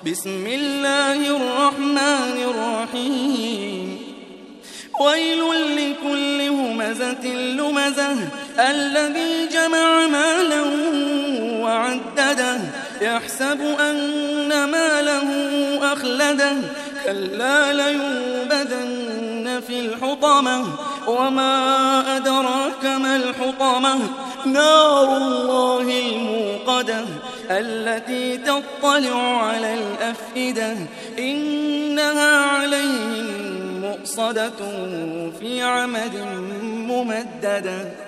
بسم الله الرحمن الرحيم ويل لكل همزة لمزة الذي جمع مالا وعدده يحسب أن ماله أخلده كلا لينبذن في الحطمة وما أدراك ما الحطمة نار الله الموقدة التي تطلع على الأفئدة إنها عليهم مؤصدة في عمد ممددة.